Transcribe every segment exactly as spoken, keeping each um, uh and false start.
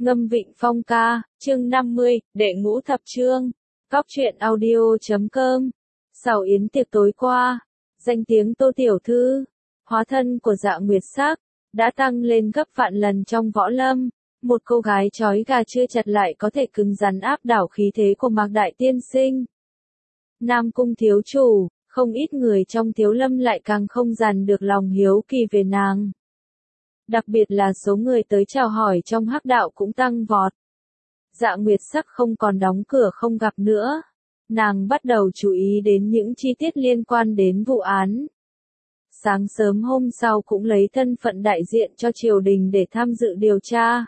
Ngâm Vịnh Phong ca, chương năm mươi, đệ ngũ thập chương. Góc truyện audio chấm com. Sào yến tiệc tối qua, danh tiếng Tô Tiểu Thư, hóa thân của Dạ Nguyệt Sắc, đã tăng lên gấp vạn lần trong võ lâm. Một cô gái trói gà chưa chặt lại có thể cứng rắn áp đảo khí thế của Mạc Đại Tiên Sinh. Nam Cung thiếu chủ, không ít người trong thiếu lâm lại càng không dằn được lòng hiếu kỳ về nàng. Đặc biệt là số người tới chào hỏi trong hắc đạo cũng tăng vọt. Dạ Nguyệt Sắc không còn đóng cửa không gặp nữa. Nàng bắt đầu chú ý đến những chi tiết liên quan đến vụ án. Sáng sớm hôm sau cũng lấy thân phận đại diện cho triều đình để tham dự điều tra.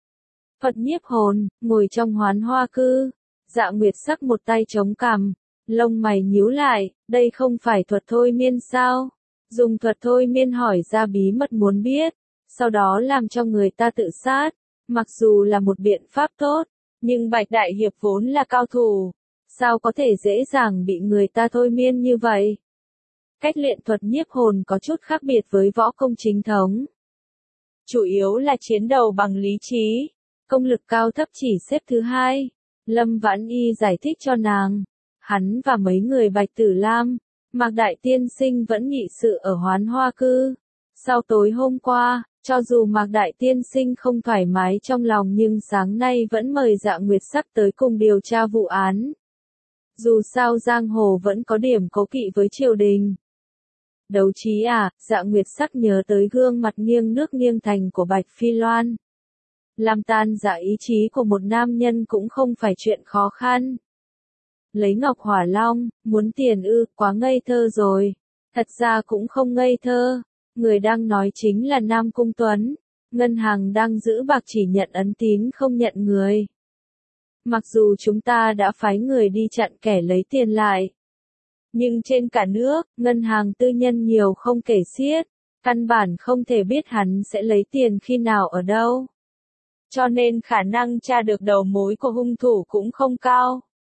Phật nhiếp hồn, ngồi trong Hoán Hoa Cư. Dạ Nguyệt Sắc một tay chống cằm, lông mày nhíu lại, đây không phải thuật thôi miên sao? Dùng thuật thôi miên hỏi ra bí mật muốn biết, sau đó làm cho người ta tự sát. Mặc dù là một biện pháp tốt, nhưng Bạch Đại Hiệp vốn là cao thủ, sao có thể dễ dàng bị người ta thôi miên như vậy? Cách luyện thuật nhiếp hồn có chút khác biệt với võ công chính thống. Chủ yếu là chiến đấu bằng lý trí, công lực cao thấp chỉ xếp thứ hai. Lâm Vãn Y giải thích cho nàng, hắn và mấy người Bạch Tử Lam, Mạc Đại Tiên Sinh vẫn nghị sự ở Hoán Hoa Cư. Sau tối hôm qua, cho dù Mạc Đại Tiên Sinh không thoải mái trong lòng nhưng sáng nay vẫn mời Dạ Nguyệt Sắc tới cùng điều tra vụ án. Dù sao giang hồ vẫn có điểm cố kỵ với triều đình. Đấu trí à, Dạ Nguyệt Sắc nhớ tới gương mặt nghiêng nước nghiêng thành của Bạch Phi Loan. Làm tan dạ ý chí của một nam nhân cũng không phải chuyện khó khăn. Lấy Ngọc Hỏa Long, muốn tiền ư, quá ngây thơ rồi. Thật ra cũng không ngây thơ. Người đang nói chính là Nam Cung Tuấn. Ngân hàng đang giữ bạc chỉ nhận ấn tín không nhận người. Mặc dù chúng ta đã phái người đi chặn kẻ lấy tiền lại, nhưng trên cả nước, ngân hàng tư nhân nhiều không kể xiết. Căn bản không thể biết hắn sẽ lấy tiền khi nào ở đâu. Cho nên khả năng tra được đầu mối của hung thủ cũng không cao.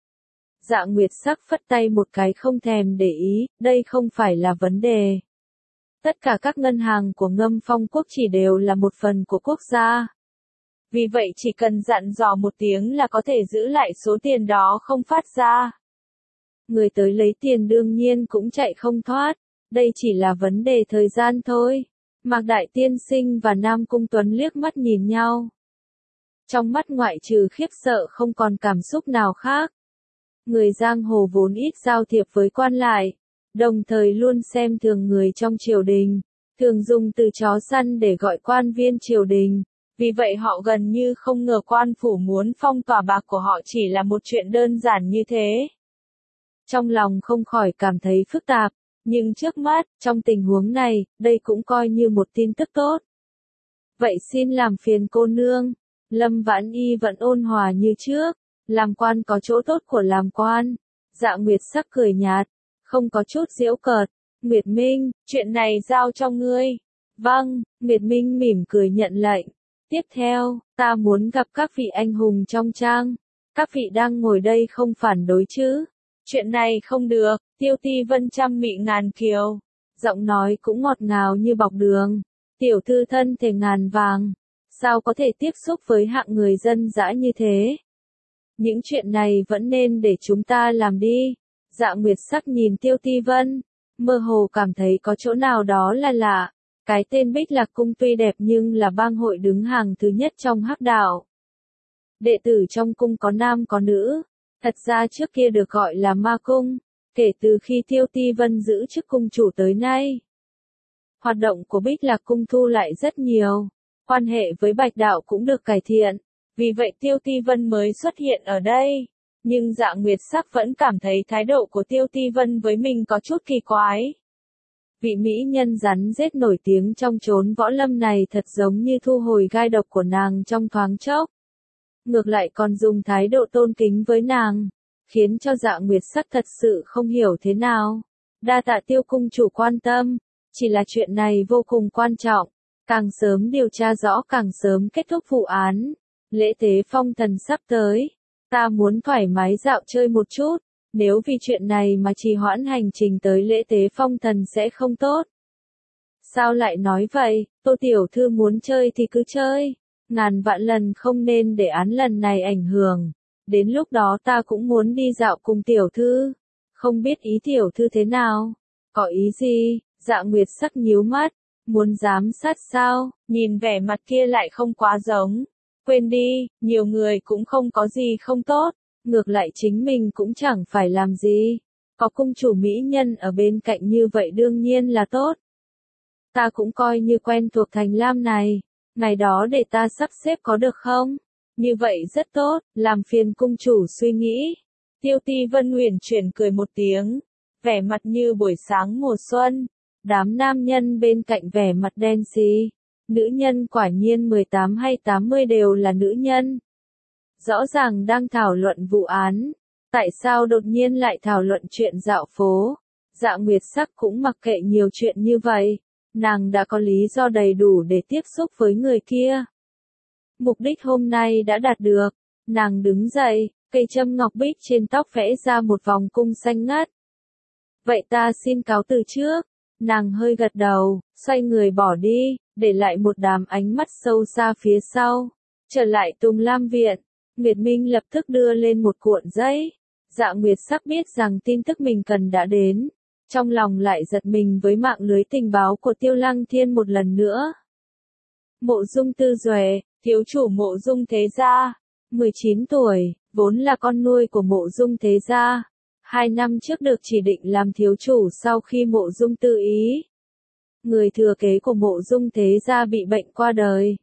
Dạ Nguyệt Sắc phất tay một cái không thèm để ý, đây không phải là vấn đề. Tất cả các ngân hàng của Ngâm Phong Quốc chỉ đều là một phần của quốc gia. Vì vậy chỉ cần dặn dò một tiếng là có thể giữ lại số tiền đó không phát ra. Người tới lấy tiền đương nhiên cũng chạy không thoát, đây chỉ là vấn đề thời gian thôi. Mạc Đại Tiên Sinh và Nam Cung Tuấn liếc mắt nhìn nhau. Trong mắt ngoại trừ khiếp sợ không còn cảm xúc nào khác. Người giang hồ vốn ít giao thiệp với quan lại, đồng thời luôn xem thường người trong triều đình, thường dùng từ chó săn để gọi quan viên triều đình. Vì vậy họ gần như không ngờ quan phủ muốn phong tỏa bạc của họ chỉ là một chuyện đơn giản như thế. Trong lòng không khỏi cảm thấy phức tạp, nhưng trước mắt, trong tình huống này, đây cũng coi như một tin tức tốt. Vậy xin làm phiền cô nương. Lâm Vãn Y vẫn ôn hòa như trước, làm quan có chỗ tốt của làm quan. Dạ Nguyệt Sắc cười nhạt, không có chút giễu cợt. Nguyệt Minh, chuyện này giao cho ngươi. Vâng, Nguyệt Minh mỉm cười nhận lệnh. Tiếp theo, ta muốn gặp các vị anh hùng trong trang. Các vị đang ngồi đây không phản đối chứ? Chuyện này không được, Tiêu Ti Vân trăm mị ngàn kiều. Giọng nói cũng ngọt ngào như bọc đường. Tiểu thư thân thể ngàn vàng. Sao có thể tiếp xúc với hạng người dân dã như thế? Những chuyện này vẫn nên để chúng ta làm đi. Dạ Nguyệt Sắc nhìn Tiêu Ti Vân, mơ hồ cảm thấy có chỗ nào đó là lạ. Cái tên Bích Lạc Cung tuy đẹp nhưng là bang hội đứng hàng thứ nhất trong hắc đạo. Đệ tử trong cung có nam có nữ, thật ra trước kia được gọi là ma cung, kể từ khi Tiêu Ti Vân giữ chức cung chủ tới nay. Hoạt động của Bích Lạc Cung thu lại rất nhiều, quan hệ với Bạch Đạo cũng được cải thiện, vì vậy Tiêu Ti Vân mới xuất hiện ở đây. Nhưng Dạ Nguyệt Sắc vẫn cảm thấy thái độ của Tiêu Ti Vân với mình có chút kỳ quái. Vị mỹ nhân rắn rết nổi tiếng trong chốn võ lâm này thật giống như thu hồi gai độc của nàng trong thoáng chốc. Ngược lại còn dùng thái độ tôn kính với nàng, khiến cho Dạ Nguyệt Sắc thật sự không hiểu thế nào. Đa tạ Tiêu cung chủ quan tâm, chỉ là chuyện này vô cùng quan trọng, càng sớm điều tra rõ càng sớm kết thúc vụ án. Lễ tế phong thần sắp tới, ta muốn thoải mái dạo chơi một chút. Nếu vì chuyện này mà trì hoãn hành trình tới lễ tế phong thần sẽ không tốt. Sao lại nói vậy? Tô tiểu thư muốn chơi thì cứ chơi. ngàn vạn lần không nên để án lần này ảnh hưởng. Đến lúc đó ta cũng muốn đi dạo cùng tiểu thư. Không biết ý tiểu thư thế nào? Có ý gì? Dạ Nguyệt Sắc nhíu mắt. Muốn giám sát sao? Nhìn vẻ mặt kia lại không quá giống. Quên đi, nhiều người cũng không có gì không tốt. Ngược lại chính mình cũng chẳng phải làm gì. Có cung chủ mỹ nhân ở bên cạnh như vậy đương nhiên là tốt. Ta cũng coi như quen thuộc thành Lam này. Ngày đó để ta sắp xếp có được không? Như vậy rất tốt, làm phiền cung chủ suy nghĩ. Tiêu Ti Vân huyền chuyển cười một tiếng. Vẻ mặt như buổi sáng mùa xuân. Đám nam nhân bên cạnh vẻ mặt đen xì. Nữ nhân quả nhiên mười tám hay tám mươi đều là nữ nhân. Rõ ràng đang thảo luận vụ án. Tại sao đột nhiên lại thảo luận chuyện dạo phố? Dạ Nguyệt Sắc cũng mặc kệ nhiều chuyện như vậy. Nàng đã có lý do đầy đủ để tiếp xúc với người kia. Mục đích hôm nay đã đạt được. Nàng đứng dậy, cây châm ngọc bích trên tóc vẽ ra một vòng cung xanh ngắt. Vậy ta xin cáo từ trước. Nàng hơi gật đầu, xoay người bỏ đi, để lại một đám ánh mắt sâu xa phía sau. Trở lại Tùng Lam Viện, Nguyệt Minh lập tức đưa lên một cuộn giấy. Dạ Nguyệt Sắc biết rằng tin tức mình cần đã đến. Trong lòng lại giật mình với mạng lưới tình báo của Tiêu Lăng Thiên một lần nữa. Mộ Dung Tư Duệ, thiếu chủ Mộ Dung Thế Gia, mười chín tuổi, vốn là con nuôi của Mộ Dung Thế Gia. Hai năm trước được chỉ định làm thiếu chủ sau khi Mộ Dung Tư Ý, người thừa kế của Mộ Dung Thế Gia bị bệnh qua đời.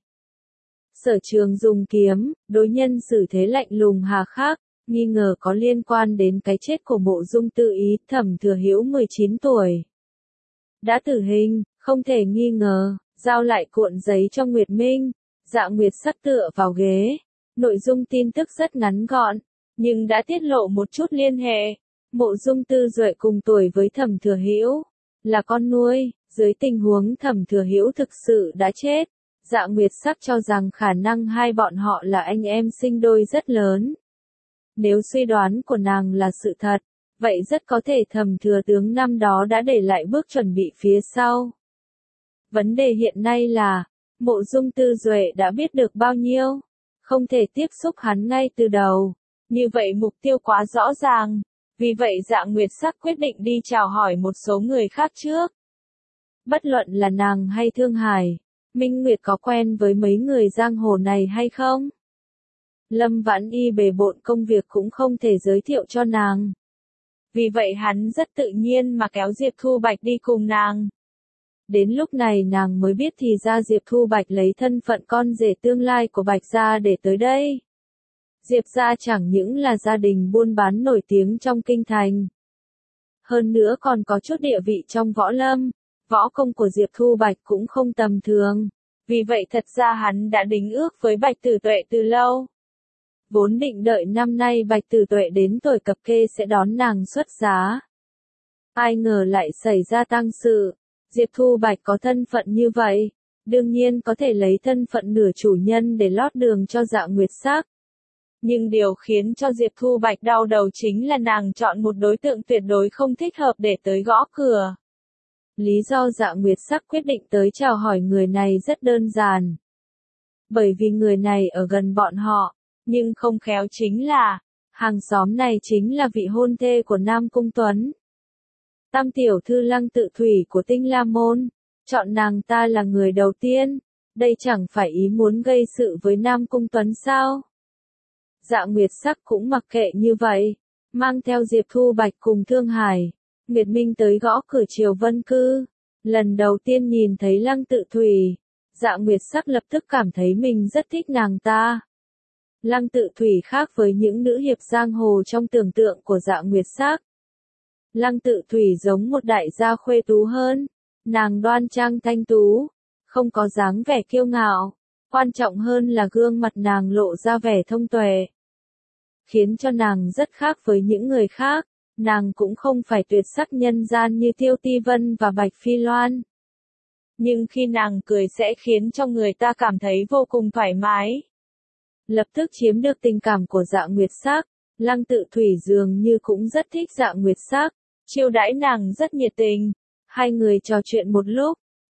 Sở Trường dùng kiếm, đối nhân xử thế lạnh lùng hà khắc, nghi ngờ có liên quan đến cái chết của Mộ Dung Tư Ý. Thẩm Thừa Hữu mười chín tuổi, đã tử hình, không thể nghi ngờ. Giao lại cuộn giấy cho Nguyệt Minh. Dạ Nguyệt Sắc tựa vào ghế. Nội dung tin tức rất ngắn gọn, nhưng đã tiết lộ một chút liên hệ. Mộ Dung Tư Duệ cùng tuổi với Thẩm Thừa Hữu, là con nuôi. Dưới tình huống Thẩm Thừa Hữu thực sự đã chết, Dạ Nguyệt Sắc cho rằng khả năng hai bọn họ là anh em sinh đôi rất lớn. Nếu suy đoán của nàng là sự thật, vậy rất có thể Thẩm Thừa Tướng năm đó đã để lại bước chuẩn bị phía sau. Vấn đề hiện nay là, Mộ Dung Tư Duệ đã biết được bao nhiêu, không thể tiếp xúc hắn ngay từ đầu. Như vậy mục tiêu quá rõ ràng. Vì vậy Dạ Nguyệt Sắc quyết định đi chào hỏi một số người khác trước. Bất luận là nàng hay Thương Hải, Minh Nguyệt có quen với mấy người giang hồ này hay không? Lâm Vãn Y bề bộn công việc cũng không thể giới thiệu cho nàng. Vì vậy hắn rất tự nhiên mà kéo Diệp Thu Bạch đi cùng nàng. Đến lúc này nàng mới biết thì ra Diệp Thu Bạch lấy thân phận con rể tương lai của Bạch gia để tới đây. Diệp gia chẳng những là gia đình buôn bán nổi tiếng trong kinh thành, hơn nữa còn có chút địa vị trong võ lâm. Võ công của Diệp Thu Bạch cũng không tầm thường. Vì vậy thật ra hắn đã đính ước với Bạch Tử Tuệ từ lâu. Vốn định đợi năm nay Bạch Tử Tuệ đến tuổi cập kê sẽ đón nàng xuất giá. Ai ngờ lại xảy ra tang sự. Diệp Thu Bạch có thân phận như vậy, đương nhiên có thể lấy thân phận nửa chủ nhân để lót đường cho Dạ Nguyệt Sắc. Nhưng điều khiến cho Diệp Thu Bạch đau đầu chính là nàng chọn một đối tượng tuyệt đối không thích hợp để tới gõ cửa. Lý do Dạ Nguyệt Sắc quyết định tới chào hỏi người này rất đơn giản. Bởi vì người này ở gần bọn họ, nhưng không khéo chính là, hàng xóm này chính là vị hôn thê của Nam Cung Tuấn. Tam tiểu thư Lăng Tự Thủy của Tinh La Môn, chọn nàng ta là người đầu tiên, đây chẳng phải ý muốn gây sự với Nam Cung Tuấn sao? Dạ Nguyệt Sắc cũng mặc kệ như vậy, mang theo Diệp Thu Bạch cùng Thương Hải, Nguyệt Minh tới gõ cửa Triều Vân Cư. Lần đầu tiên nhìn thấy Lăng Tự Thủy, Dạ Nguyệt Sắc lập tức cảm thấy mình rất thích nàng ta. Lăng Tự Thủy khác với những nữ hiệp giang hồ trong tưởng tượng của Dạ Nguyệt Sắc. Lăng Tự Thủy giống một đại gia khuê tú hơn, nàng đoan trang thanh tú, không có dáng vẻ kiêu ngạo, quan trọng hơn là gương mặt nàng lộ ra vẻ thông tuệ, khiến cho nàng rất khác với những người khác. Nàng cũng không phải tuyệt sắc nhân gian như Tiêu Ti Vân và Bạch Phi Loan, nhưng khi nàng cười sẽ khiến cho người ta cảm thấy vô cùng thoải mái, lập tức chiếm được tình cảm của Dạ Nguyệt Sắc. Lăng Tự Thủy dường như cũng rất thích Dạ Nguyệt Sắc, chiêu đãi nàng rất nhiệt tình. Hai người trò chuyện một lúc,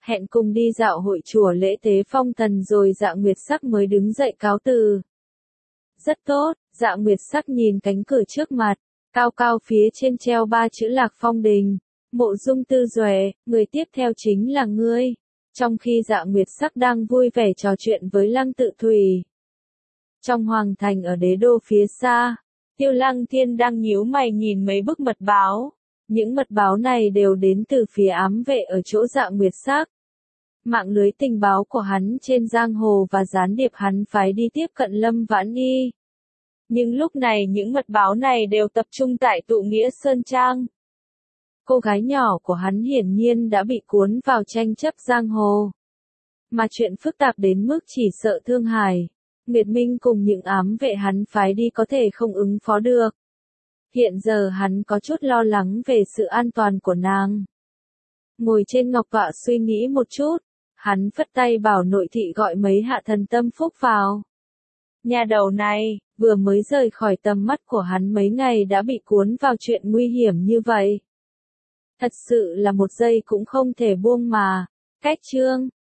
hẹn cùng đi dạo hội chùa lễ tế phong thần rồi Dạ Nguyệt Sắc mới đứng dậy cáo từ. Rất tốt, Dạ Nguyệt Sắc nhìn cánh cửa trước mặt, cao cao phía trên treo ba chữ Lạc Phong Đình. Mộ Dung Tư Duệ, người tiếp theo chính là ngươi. Trong khi Dạ Nguyệt Sắc đang vui vẻ trò chuyện với Lăng Tự Thủy. Trong hoàng thành ở đế đô phía xa, Tiêu Lăng Thiên đang nhíu mày nhìn mấy bức mật báo. Những mật báo này đều đến từ phía ám vệ ở chỗ Dạ Nguyệt Sắc. Mạng lưới tình báo của hắn trên giang hồ và gián điệp hắn phái đi tiếp cận Lâm Vãn Nghi. Nhưng lúc này những mật báo này đều tập trung tại Tụ Nghĩa Sơn Trang. Cô gái nhỏ của hắn hiển nhiên đã bị cuốn vào tranh chấp giang hồ. Mà chuyện phức tạp đến mức chỉ sợ Thương Hải, Nguyệt Minh cùng những ám vệ hắn phái đi có thể không ứng phó được. Hiện giờ hắn có chút lo lắng về sự an toàn của nàng. Ngồi trên ngọc tọa suy nghĩ một chút, hắn phất tay bảo nội thị gọi mấy hạ thần tâm phúc vào. Nhà đầu này, vừa mới rời khỏi tầm mắt của hắn mấy ngày đã bị cuốn vào chuyện nguy hiểm như vậy. Thật sự là một giây cũng không thể buông mà. Cách chương